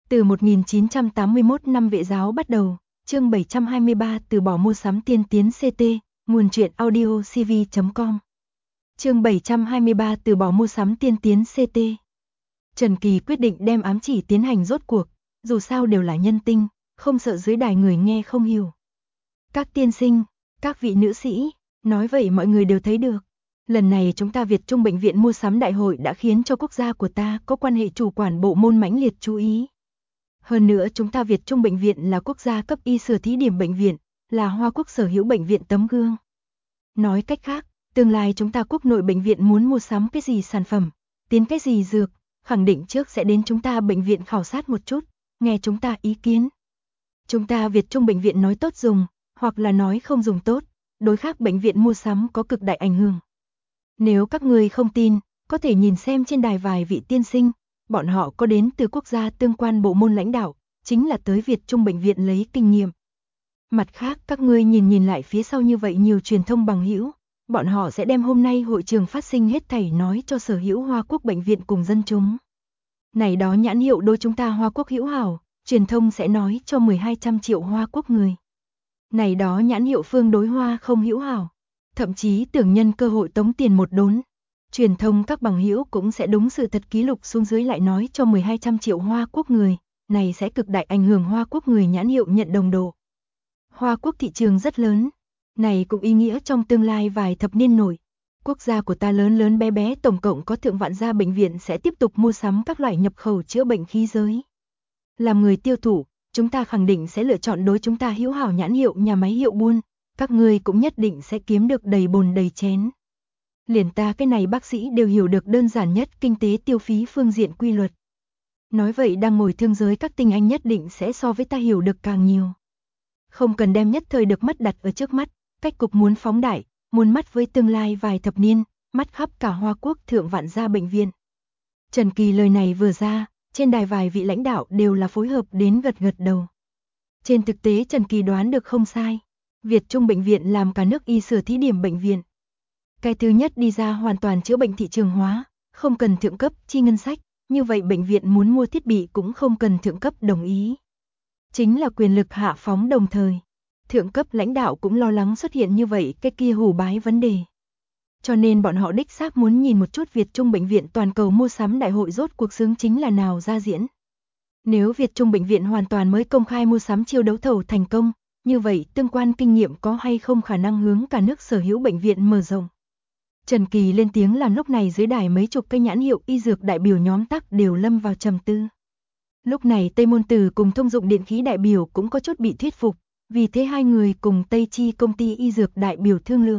Từ 1981 năm Vệ giáo bắt đầu, chương 723 từ bỏ mua sắm tiên tiến CT, nguồn truyện audio cv.com. Chương 723 từ bỏ mua sắm tiên tiến CT. Trần Kỳ quyết định đem ám chỉ tiến hành rốt cuộc, dù sao đều là nhân tinh, không sợ dưới đài người nghe không hiểu. Các tiên sinh, các vị nữ sĩ, nói vậy mọi người đều thấy được. Lần này chúng ta Việt Trung Bệnh viện mua sắm đại hội đã khiến cho quốc gia của ta có quan hệ chủ quản bộ môn mãnh liệt chú ý. Hơn nữa chúng ta Việt Trung Bệnh viện là quốc gia cấp y sửa thí điểm bệnh viện, là Hoa Quốc sở hữu bệnh viện tấm gương. Nói cách khác, tương lai chúng ta quốc nội bệnh viện muốn mua sắm cái gì sản phẩm, tiến cái gì dược, khẳng định trước sẽ đến chúng ta bệnh viện khảo sát một chút, nghe chúng ta ý kiến. Chúng ta Việt Trung Bệnh viện nói tốt dùng, hoặc là nói không dùng tốt, đối khác bệnh viện mua sắm có cực đại ảnh hưởng. Nếu các người không tin, có thể nhìn xem trên đài vài vị tiên sinh, bọn họ có đến từ quốc gia tương quan bộ môn lãnh đạo, chính là tới Việt Trung Bệnh viện lấy kinh nghiệm. Mặt khác các ngươi nhìn lại phía sau như vậy nhiều truyền thông bằng hữu, bọn họ sẽ đem hôm nay hội trường phát sinh hết thảy nói cho sở hữu Hoa Quốc bệnh viện cùng dân chúng. Này đó nhãn hiệu đối chúng ta Hoa Quốc hữu hảo, truyền thông sẽ nói cho 1200 triệu Hoa Quốc người. Này đó nhãn hiệu phương đối Hoa không hữu hảo, thậm chí tưởng nhân cơ hội tống tiền một đốn. Truyền thông các bằng hữu cũng sẽ đúng sự thật ký lục xuống dưới lại nói cho 1200 triệu Hoa Quốc người, này sẽ cực đại ảnh hưởng Hoa Quốc người nhãn hiệu nhận đồng độ. Hoa Quốc thị trường rất lớn, này cũng ý nghĩa trong tương lai vài thập niên nội, quốc gia của ta lớn lớn bé bé tổng cộng có thượng vạn gia bệnh viện sẽ tiếp tục mua sắm các loại nhập khẩu chữa bệnh khí giới. Làm người tiêu thụ, chúng ta khẳng định sẽ lựa chọn đối chúng ta hữu hảo nhãn hiệu nhà máy hiệu buôn, các ngươi cũng nhất định sẽ kiếm được đầy bồn đầy chén. Liền ta cái này bác sĩ đều hiểu được đơn giản nhất kinh tế tiêu phí phương diện quy luật. Nói vậy đang ngồi thương giới các tinh anh nhất định sẽ so với ta hiểu được càng nhiều. Không cần đem nhất thời được mất đặt ở trước mắt, cách cục muốn phóng đại, muốn mắt với tương lai vài thập niên, mắt khắp cả Hoa Quốc thượng vạn gia bệnh viện. Trần Kỳ lời này vừa ra, trên đài vài vị lãnh đạo đều là phối hợp đến gật gật đầu. Trên thực tế Trần Kỳ đoán được không sai, Việt Trung Bệnh viện làm cả nước y sửa thí điểm bệnh viện. Cái thứ nhất đi ra hoàn toàn chữa bệnh thị trường hóa, không cần thượng cấp chi ngân sách, như vậy bệnh viện muốn mua thiết bị cũng không cần thượng cấp đồng ý. Chính là quyền lực hạ phóng đồng thời. Thượng cấp lãnh đạo cũng lo lắng xuất hiện như vậy cái kia hủ bái vấn đề. Cho nên bọn họ đích xác muốn nhìn một chút Việt Trung Bệnh viện toàn cầu mua sắm đại hội rốt cuộc xứng chính là nào ra diễn. Nếu Việt Trung Bệnh viện hoàn toàn mới công khai mua sắm chiêu đấu thầu thành công, như vậy tương quan kinh nghiệm có hay không khả năng hướng cả nước sở hữu bệnh viện mở rộng. Trần Kỳ lên tiếng làm lúc này dưới đài mấy chục cây nhãn hiệu y dược đại biểu nhóm tắc đều lâm vào trầm tư. Lúc này Tây Môn Tử cùng thông dụng điện khí đại biểu cũng có chút bị thuyết phục, vì thế hai người cùng Tây Chi công ty y dược đại biểu thương lượng.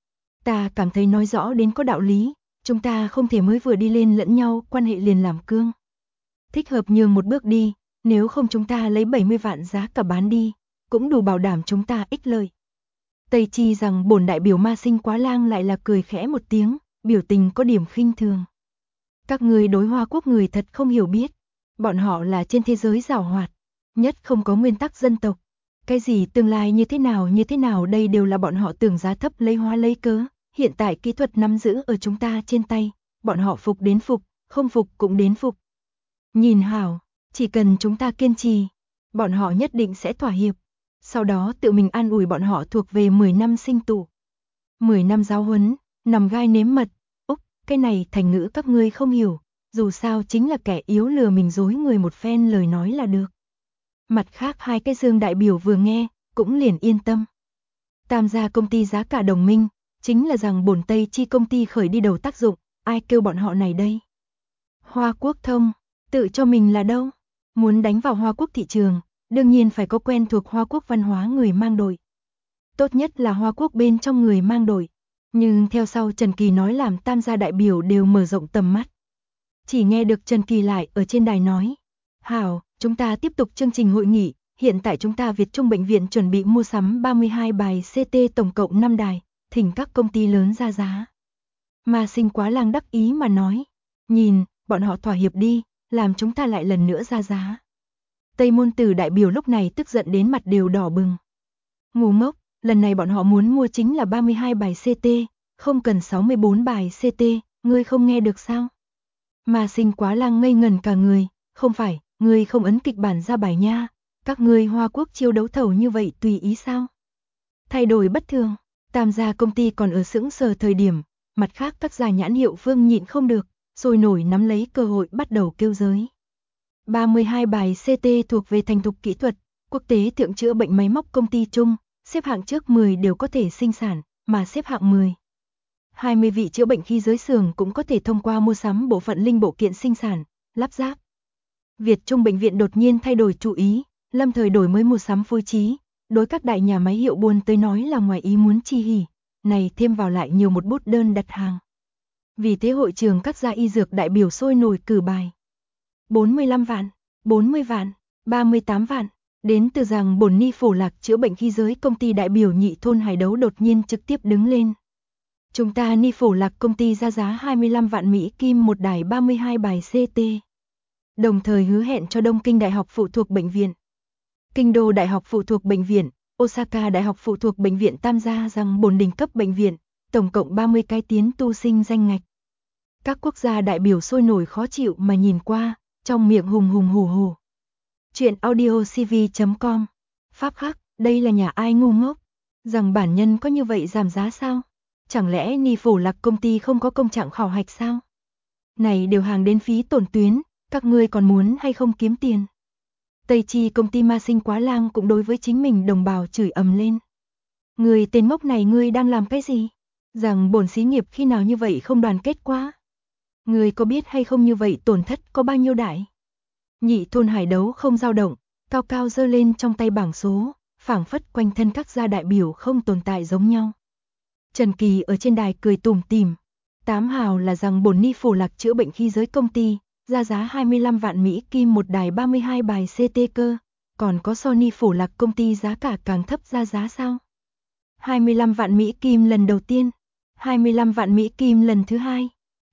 Ta cảm thấy nói rõ đến có đạo lý, chúng ta không thể mới vừa đi lên lẫn nhau quan hệ liền làm cương. Thích hợp nhường một bước đi, nếu không chúng ta lấy 70 vạn giá cả bán đi, cũng đủ bảo đảm chúng ta ích lợi. Tây Chi rằng bổn đại biểu Ma Sinh Quá Lang lại là cười khẽ một tiếng, biểu tình có điểm khinh thường. Các người đối Hoa Quốc người thật không hiểu biết, bọn họ là trên thế giới giàu hoạt, nhất không có nguyên tắc dân tộc. Cái gì tương lai như thế nào đây đều là bọn họ tưởng giá thấp lấy hóa lấy cớ, hiện tại kỹ thuật nắm giữ ở chúng ta trên tay, bọn họ phục đến phục, không phục cũng đến phục. Nhìn hảo, chỉ cần chúng ta kiên trì, bọn họ nhất định sẽ thỏa hiệp. Sau đó tự mình an ủi bọn họ thuộc về 10 năm sinh tụ. 10 năm giáo huấn, nằm gai nếm mật, cái này thành ngữ các ngươi không hiểu, dù sao chính là kẻ yếu lừa mình dối người một phen lời nói là được. Mặt khác hai cái Dương đại biểu vừa nghe, cũng liền yên tâm. Tam gia công ty giá cả đồng minh, chính là rằng bổn Tây Chi công ty khởi đi đầu tác dụng, ai kêu bọn họ này đây. Hoa Quốc thông, tự cho mình là đâu, muốn đánh vào Hoa Quốc thị trường, đương nhiên phải có quen thuộc Hoa Quốc văn hóa người mang đội. Tốt nhất là Hoa Quốc bên trong người mang đội, nhưng theo sau Trần Kỳ nói làm tam gia đại biểu đều mở rộng tầm mắt. Chỉ nghe được Trần Kỳ lại ở trên đài nói, hảo, chúng ta tiếp tục chương trình hội nghị, hiện tại chúng ta Việt Trung Bệnh viện chuẩn bị mua sắm 32 bài CT tổng cộng 5 đài, thỉnh các công ty lớn ra giá. Ma Sinh Quá Lang đắc ý mà nói, nhìn, bọn họ thỏa hiệp đi, làm chúng ta lại lần nữa ra giá. Tây Môn Tử đại biểu lúc này tức giận đến mặt đều đỏ bừng. Ngu ngốc, lần này bọn họ muốn mua chính là 32 bài CT, không cần 64 bài CT, ngươi không nghe được sao? Ma Sinh Quá Lang ngây ngẩn cả người, không phải, ngươi không ấn kịch bản ra bài nha, các ngươi Hoa Quốc chiêu đấu thầu như vậy tùy ý sao? Thay đổi bất thường, Tam gia công ty còn ở sững sờ thời điểm, mặt khác các gia nhãn hiệu Vương nhịn không được, sôi nổi nắm lấy cơ hội bắt đầu kêu giới. 32 bài CT thuộc về thành thục kỹ thuật, quốc tế thượng chữa bệnh máy móc công ty chung, xếp hạng trước 10 đều có thể sinh sản, mà xếp hạng 10. 20 vị chữa bệnh khí giới xưởng cũng có thể thông qua mua sắm bộ phận linh bộ kiện sinh sản, lắp ráp. Việt Trung bệnh viện đột nhiên thay đổi chủ ý, lâm thời đổi mới mua sắm phối trí, đối các đại nhà máy hiệu buôn tới nói là ngoài ý muốn chi hỉ, này thêm vào lại nhiều một bút đơn đặt hàng. Vì thế hội trường các gia y dược đại biểu sôi nổi cử bài. 45 vạn, 40 vạn, 38 vạn, đến từ rằng bổn ni phổ lạc chữa bệnh khí giới công ty đại biểu Nhị Thôn Hải Đấu đột nhiên trực tiếp đứng lên. Chúng ta ni phổ lạc công ty ra giá 25 vạn Mỹ Kim một đài 32 bài CT. Đồng thời hứa hẹn cho Đông Kinh Đại học phụ thuộc bệnh viện, Kinh Đô Đại học phụ thuộc bệnh viện, Osaka Đại học phụ thuộc bệnh viện Tam gia rằng bổn đỉnh cấp bệnh viện, tổng cộng 30 cái tiến tu sinh danh ngạch. Các quốc gia đại biểu sôi nổi khó chịu mà nhìn qua, trong miệng hùng hùng hù hù. Chuyện audio cv.com. Pháp khắc, đây là nhà ai ngu ngốc? Rằng bản nhân có như vậy giảm giá sao? Chẳng lẽ ni phổ lạc công ty không có công trạng khảo hạch sao? Này đều hàng đến phí tổn tuyến, các ngươi còn muốn hay không kiếm tiền? Tây Chi công ty ma sinh quá lang cũng đối với chính mình đồng bào chửi ầm lên. Người tên ngốc này ngươi đang làm cái gì? Rằng bổn xí nghiệp khi nào như vậy không đoàn kết quá? Người có biết hay không như vậy tổn thất có bao nhiêu đại? Nhị Thôn Hải Đấu không dao động, cao cao giơ lên trong tay bảng số, phảng phất quanh thân các gia đại biểu không tồn tại giống nhau. Trần Kỳ ở trên đài cười tủm tỉm. 8 hào là rằng bổn ni phổ lạc chữa bệnh khí giới công ty, ra giá 25 vạn Mỹ Kim một đài 32 bài CT cơ, còn có Sony phổ lạc công ty giá cả càng thấp ra giá sao? 25 vạn Mỹ Kim lần đầu tiên, 25 vạn Mỹ Kim lần thứ hai,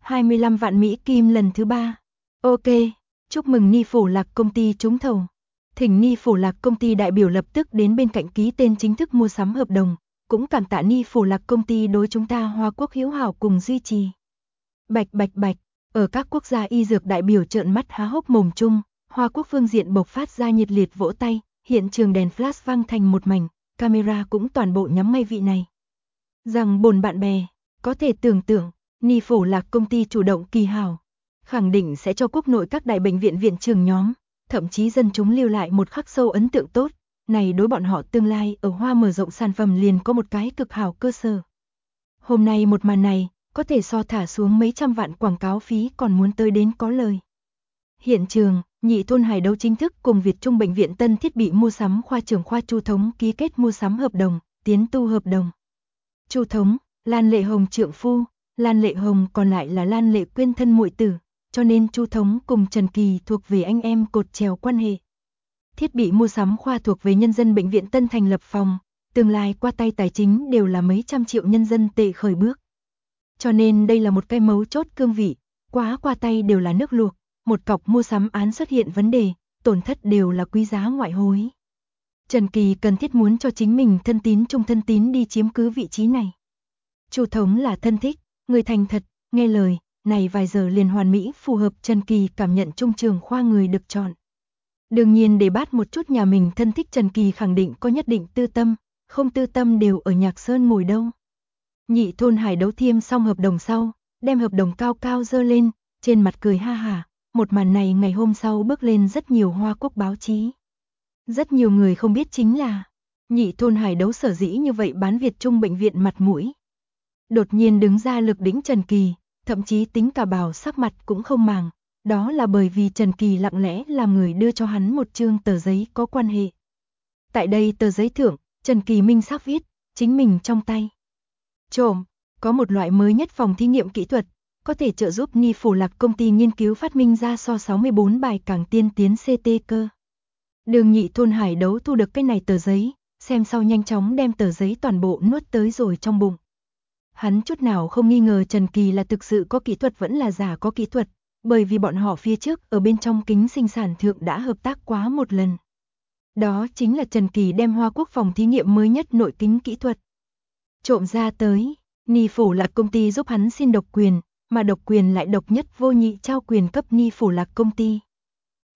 25 vạn Mỹ Kim lần thứ ba. Ok, chúc mừng ni phổ lạc công ty trúng thầu. Thỉnh ni phổ lạc công ty đại biểu lập tức đến bên cạnh ký tên chính thức mua sắm hợp đồng, cũng cảm tạ ni phổ lạc công ty đối chúng ta Hoa Quốc hữu hảo cùng duy trì. Bạch bạch bạch, ở các quốc gia y dược đại biểu trợn mắt há hốc mồm chung, Hoa Quốc phương diện bộc phát ra nhiệt liệt vỗ tay, hiện trường đèn flash vang thành một mảnh, camera cũng toàn bộ nhắm ngay vị này. Rằng bổn bạn bè, có thể tưởng tượng, ni phổ lạc công ty chủ động kỳ hảo, khẳng định sẽ cho quốc nội các đại bệnh viện viện trưởng nhóm, thậm chí dân chúng lưu lại một khắc sâu ấn tượng tốt, này đối bọn họ tương lai ở Hoa mở rộng sản phẩm liền có một cái cực hảo cơ sở. Hôm nay một màn này, có thể so thả xuống mấy trăm vạn quảng cáo phí còn muốn tới đến có lời. Hiện trường, Nhị Thôn Hải Đấu chính thức cùng Việt Trung bệnh viện Tân thiết bị mua sắm khoa trưởng khoa Chu Thống ký kết mua sắm hợp đồng, tiến tu hợp đồng. Chu Thống, Lan Lệ Hồng trượng phu, Lan Lệ Hồng còn lại là Lan Lệ Quyên thân muội tử, cho nên Chu Thống cùng Trần Kỳ thuộc về anh em cột chèo quan hệ. Thiết bị mua sắm khoa thuộc về nhân dân bệnh viện Tân thành lập phòng, tương lai qua tay tài chính đều là mấy trăm triệu nhân dân tệ khởi bước. Cho nên đây là một cái mấu chốt cương vị, quá qua tay đều là nước luộc, một cọc mua sắm án xuất hiện vấn đề, tổn thất đều là quý giá ngoại hối. Trần Kỳ cần thiết muốn cho chính mình thân tín trung thân tín đi chiếm cứ vị trí này. Chu Thống là thân thích, người thành thật, nghe lời, này vài giờ liền hoàn mỹ phù hợp Trần Kỳ cảm nhận trung trường khoa người được chọn. Đương nhiên để bát một chút nhà mình thân thích Trần Kỳ khẳng định có nhất định tư tâm, không tư tâm đều ở Nhạc Sơn ngồi đâu. Nhị Thôn Hải Đấu thiêm xong hợp đồng sau, đem hợp đồng cao cao dơ lên, trên mặt cười ha hả, một màn này ngày hôm sau bước lên rất nhiều Hoa Quốc báo chí. Rất nhiều người không biết chính là, Nhị Thôn Hải Đấu sở dĩ như vậy bán Việt Trung bệnh viện mặt mũi. Đột nhiên đứng ra lực đỉnh Trần Kỳ, thậm chí tính cả Bảo sắc mặt cũng không màng, đó là bởi vì Trần Kỳ lặng lẽ làm người đưa cho hắn một chương tờ giấy có quan hệ. Tại đây tờ giấy thưởng, Trần Kỳ minh xác viết, chính mình trong tay. Trộm, có một loại mới nhất phòng thí nghiệm kỹ thuật, có thể trợ giúp ni phổ lạc công ty nghiên cứu phát minh ra so 64 bài càng tiên tiến CT cơ. Đường Nhị Thôn Hải Đấu thu được cái này tờ giấy, xem sau nhanh chóng đem tờ giấy toàn bộ nuốt tới rồi trong bụng. Hắn chút nào không nghi ngờ Trần Kỳ là thực sự có kỹ thuật vẫn là giả có kỹ thuật, bởi vì bọn họ phía trước ở bên trong kính sinh sản thượng đã hợp tác quá một lần. Đó chính là Trần Kỳ đem Hoa Quốc phòng thí nghiệm mới nhất nội kính kỹ thuật trộm ra tới, ni phổ lạc công ty giúp hắn xin độc quyền, mà độc quyền lại độc nhất vô nhị trao quyền cấp ni phổ lạc công ty.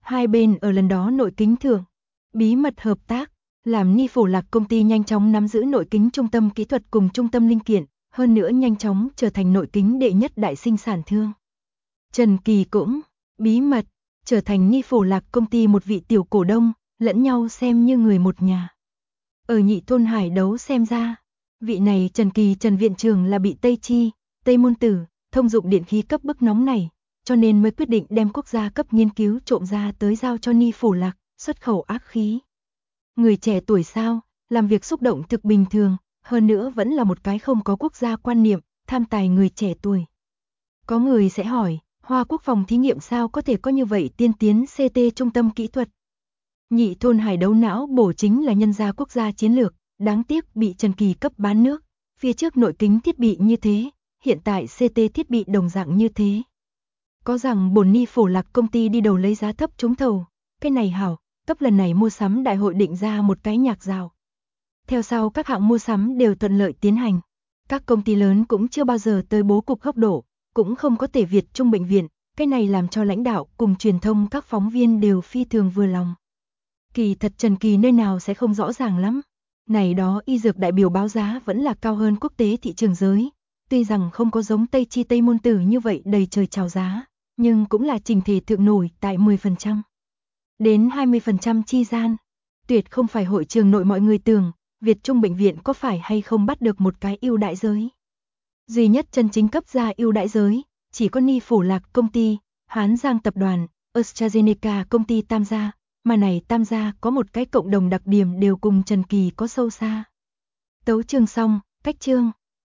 Hai bên ở lần đó nội kính thượng, bí mật hợp tác, làm Ni Phổ Lạc công ty nhanh chóng nắm giữ nội kính trung tâm kỹ thuật cùng trung tâm linh kiện, hơn nữa nhanh chóng trở thành nội kính đệ nhất đại sinh sản thương. Trần Kỳ cũng bí mật trở thành Ni Phổ Lạc công ty một vị tiểu cổ đông, lẫn nhau xem như người một nhà. Ở Nhị Thôn Hải Đấu xem ra, vị này Trần Kỳ Trần viện trưởng là bị Tây Chi, Tây Môn Tử, thông dụng điện khí cấp bức nóng này, cho nên mới quyết định đem quốc gia cấp nghiên cứu trộm ra tới giao cho Ni Phổ Lạc, xuất khẩu ác khí. Người trẻ tuổi sao, làm việc xúc động thực bình thường, hơn nữa vẫn là một cái không có quốc gia quan niệm, tham tài người trẻ tuổi. Có người sẽ hỏi, Hoa Quốc phòng thí nghiệm sao có thể có như vậy tiên tiến CT trung tâm kỹ thuật? Nhị Thôn Hải Đấu não bổ chính là nhân gia quốc gia chiến lược, đáng tiếc bị Trần Kỳ cấp bán nước, phía trước nội kính thiết bị như thế, hiện tại CT thiết bị đồng dạng như thế. Có rằng bổn Ni Phổ Lạc công ty đi đầu lấy giá thấp trúng thầu, cái này hảo, cấp lần này mua sắm đại hội định ra một cái nhạc rào. Theo sau các hạng mua sắm đều thuận lợi tiến hành. Các công ty lớn cũng chưa bao giờ tới bố cục góc độ, cũng không có thể Việt Trung bệnh viện, cái này làm cho lãnh đạo cùng truyền thông các phóng viên đều phi thường vừa lòng. Kỳ thật Trần Kỳ nơi nào sẽ không rõ ràng lắm. Này đó y dược đại biểu báo giá vẫn là cao hơn quốc tế thị trường giới, tuy rằng không có giống Tây Chi Tây Môn Tử như vậy đầy trời chào giá, nhưng cũng là trình thể thượng nổi tại 10% đến 20% chi gian. Tuyệt không phải hội trường nội mọi người tưởng, Việt Trung bệnh viện có phải hay không bắt được một cái ưu đãi giới. Duy nhất chân chính cấp ra ưu đãi giới, chỉ có Ni Phổ Lạc công ty, Hán Giang tập đoàn, AstraZeneca công ty tam gia, mà này tam gia có một cái cộng đồng đặc điểm đều cùng Trần Kỳ có sâu xa. Tấu chương xong, cách chương.